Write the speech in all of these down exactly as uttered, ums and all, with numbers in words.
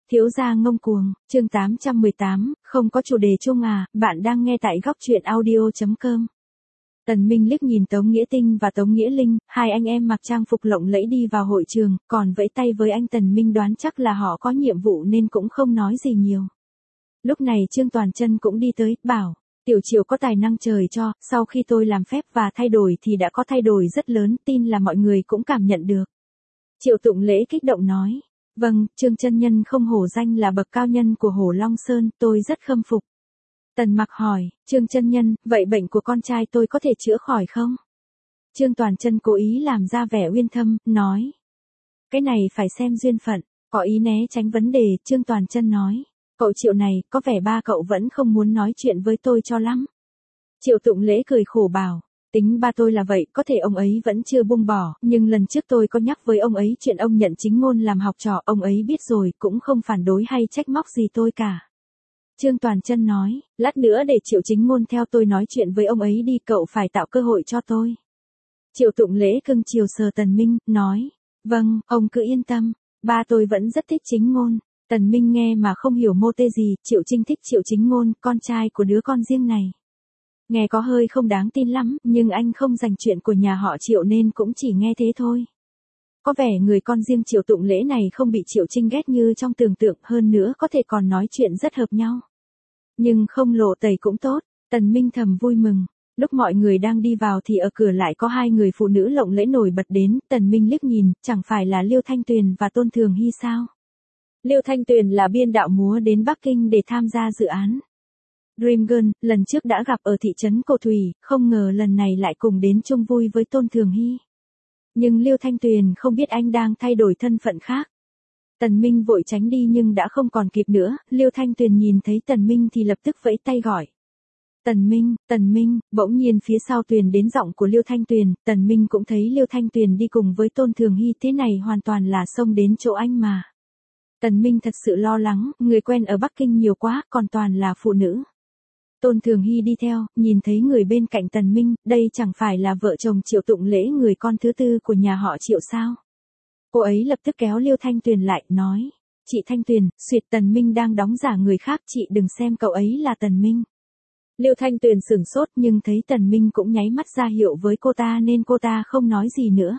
Thiếu gia ngông cuồng, chương tám trăm mười tám, không có chủ đề chung à, bạn đang nghe tại góc truyện audio chấm com. Tần Minh liếc nhìn Tống Nghĩa Tinh và Tống Nghĩa Linh, hai anh em mặc trang phục lộng lẫy đi vào hội trường, còn vẫy tay với anh. Tần Minh đoán chắc là họ có nhiệm vụ nên cũng không nói gì nhiều. Lúc này Trương Toàn Chân cũng đi tới, bảo, Tiểu Triệu có tài năng trời cho, sau khi tôi làm phép và thay đổi thì đã có thay đổi rất lớn, tin là mọi người cũng cảm nhận được. Triệu Tụng Lễ kích động nói. Vâng, Trương chân nhân không hổ danh là bậc cao nhân của Hổ Long Sơn, tôi rất khâm phục. Tần Mặc hỏi, Trương chân nhân, vậy bệnh của con trai tôi có thể chữa khỏi không? Trương Toàn Chân cố ý làm ra vẻ uyên thâm, nói. Cái này phải xem duyên phận, có ý né tránh vấn đề. Trương Toàn Chân nói, cậu Triệu này, có vẻ ba cậu vẫn không muốn nói chuyện với tôi cho lắm. Triệu Tụng Lễ cười khổ bảo. Tính ba tôi là vậy, có thể ông ấy vẫn chưa buông bỏ, nhưng lần trước tôi có nhắc với ông ấy chuyện ông nhận Chính Ngôn làm học trò, ông ấy biết rồi, cũng không phản đối hay trách móc gì tôi cả. Trương Toàn Chân nói, lát nữa để Triệu Chính Ngôn theo tôi nói chuyện với ông ấy đi, cậu phải tạo cơ hội cho tôi. Triệu Tụng Lễ cưng chiều sờ Tần Minh, nói, vâng, ông cứ yên tâm, ba tôi vẫn rất thích Chính Ngôn. Tần Minh nghe mà không hiểu mô tê gì, Triệu Trinh thích Triệu Chính Ngôn, con trai của đứa con riêng này. Nghe có hơi không đáng tin lắm, nhưng anh không dành chuyện của nhà họ Triệu nên cũng chỉ nghe thế thôi. Có vẻ người con riêng Triệu Tụng Lễ này không bị Triệu Trinh ghét như trong tưởng tượng, hơn nữa có thể còn nói chuyện rất hợp nhau. Nhưng không lộ tẩy cũng tốt, Tần Minh thầm vui mừng. Lúc mọi người đang đi vào thì ở cửa lại có hai người phụ nữ lộng lẫy nổi bật đến, Tần Minh liếc nhìn, chẳng phải là Liêu Thanh Tuyền và Tôn Thường Hy sao? Liêu Thanh Tuyền là biên đạo múa đến Bắc Kinh để tham gia dự án Dream Girl, lần trước đã gặp ở thị trấn Cổ Thủy, không ngờ lần này lại cùng đến chung vui với Tôn Thường Hy. Nhưng Liêu Thanh Tuyền không biết anh đang thay đổi thân phận khác. Tần Minh vội tránh đi nhưng đã không còn kịp nữa, Liêu Thanh Tuyền nhìn thấy Tần Minh thì lập tức vẫy tay gọi. Tần Minh, Tần Minh, bỗng nhiên phía sau Tuyền đến giọng của Liêu Thanh Tuyền, Tần Minh cũng thấy Liêu Thanh Tuyền đi cùng với Tôn Thường Hy, thế này hoàn toàn là xông đến chỗ anh mà. Tần Minh thật sự lo lắng, người quen ở Bắc Kinh nhiều quá, còn toàn là phụ nữ. Tôn Thường Hy đi theo, nhìn thấy người bên cạnh Tần Minh, đây chẳng phải là vợ chồng Triệu Tụng Lễ, người con thứ tư của nhà họ Triệu sao? Cô ấy lập tức kéo Liêu Thanh Tuyền lại, nói, chị Thanh Tuyền, suyệt Tần Minh đang đóng giả người khác, chị đừng xem cậu ấy là Tần Minh. Liêu Thanh Tuyền sửng sốt nhưng thấy Tần Minh cũng nháy mắt ra hiệu với cô ta nên cô ta không nói gì nữa.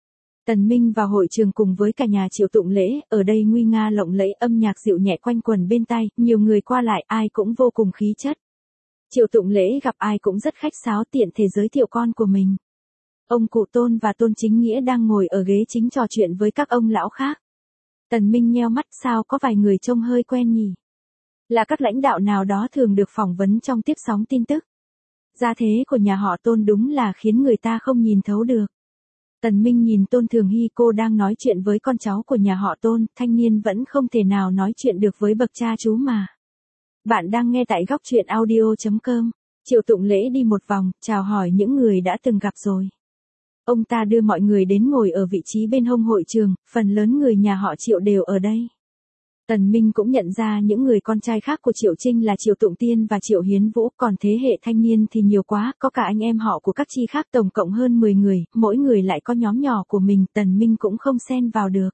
Tần Minh vào hội trường cùng với cả nhà Triệu Tụng Lễ, ở đây nguy nga lộng lẫy, âm nhạc dịu nhẹ quanh quần bên tai, nhiều người qua lại, ai cũng vô cùng khí chất. Triệu Tụng Lễ gặp ai cũng rất khách sáo, tiện thể giới thiệu con của mình. Ông cụ Tôn và Tôn Chính Nghĩa đang ngồi ở ghế chính trò chuyện với các ông lão khác. Tần Minh nheo mắt, sao có vài người trông hơi quen nhỉ? Là các lãnh đạo nào đó thường được phỏng vấn trong tiếp sóng tin tức. Gia thế của nhà họ Tôn đúng là khiến người ta không nhìn thấu được. Tần Minh nhìn Tôn Thường Hy, cô đang nói chuyện với con cháu của nhà họ Tôn, thanh niên vẫn không thể nào nói chuyện được với bậc cha chú mà. Bạn đang nghe tại góc truyện audio chấm com. Triệu Tụng Lễ đi một vòng, chào hỏi những người đã từng gặp rồi. Ông ta đưa mọi người đến ngồi ở vị trí bên hông hội trường, phần lớn người nhà họ Triệu đều ở đây. Tần Minh cũng nhận ra những người con trai khác của Triệu Trinh là Triệu Tụng Tiên và Triệu Hiến Vũ, còn thế hệ thanh niên thì nhiều quá, có cả anh em họ của các chi khác, tổng cộng hơn mười người, mỗi người lại có nhóm nhỏ của mình, Tần Minh cũng không xen vào được.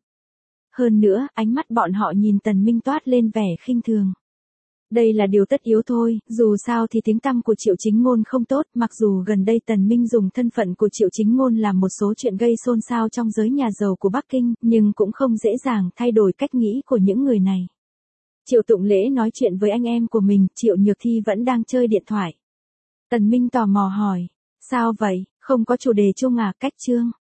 Hơn nữa, ánh mắt bọn họ nhìn Tần Minh toát lên vẻ khinh thường. Đây là điều tất yếu thôi, dù sao thì tiếng tăm của Triệu Chính Ngôn không tốt, mặc dù gần đây Tần Minh dùng thân phận của Triệu Chính Ngôn làm một số chuyện gây xôn xao trong giới nhà giàu của Bắc Kinh, nhưng cũng không dễ dàng thay đổi cách nghĩ của những người này. Triệu Tụng Lễ nói chuyện với anh em của mình, Triệu Nhược Thi vẫn đang chơi điện thoại. Tần Minh tò mò hỏi, sao vậy, không có chủ đề chung à, cách chương?